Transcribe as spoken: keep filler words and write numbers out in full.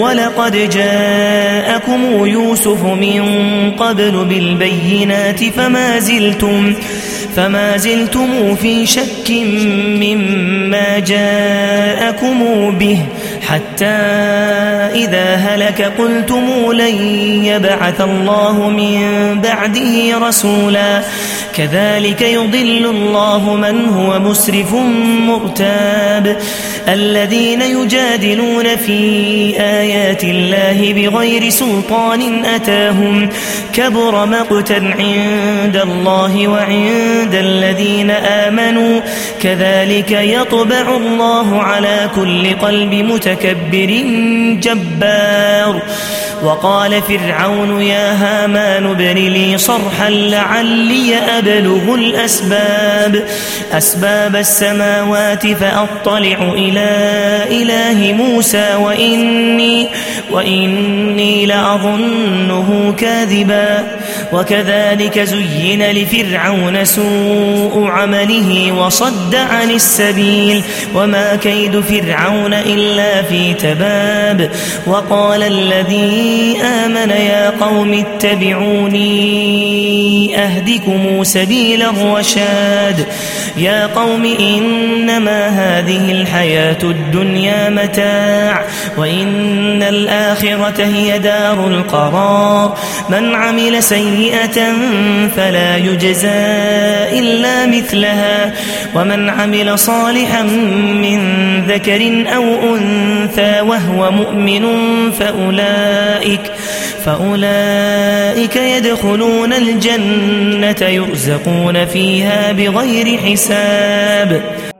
ولقد جاءكم يوسف من قبل بالبينات فما زلتم فما زلتم في شك مما جاءكم به حتى إذا هلك قلتم لن يبعث الله من بعده رسولا كذلك يضل الله من هو مسرف مرتاب الذين يجادلون في آيات الله بغير سلطان أتاهم كبر مقتا عند الله وعند الذين آمنوا كذلك يطبع الله على كل قلب متكبر جبار وقال فرعون يا هامان ابن لي صرحا لعلي أبلغ الأسباب أسباب السماوات فأطلع إلى إله موسى وإني, وإني لأظنه كاذبا وكذلك زين لفرعون سوء عمله وصد عن السبيل وما كيد فرعون إلا في تباب وقال الذي آمن يا قوم اتبعوني أهدكم سبيل الرشاد يا قوم إنما هذه الحياة الدنيا متاع وإن الآخرة هي دار القرار من عمل سيئة فلا يجزى إلا مثلها ومن عمل صالحا من ذكر أو أنثى وهو مؤمن فأولئك فأولئك يدخلون الجنة يرزقون فيها بغير حساب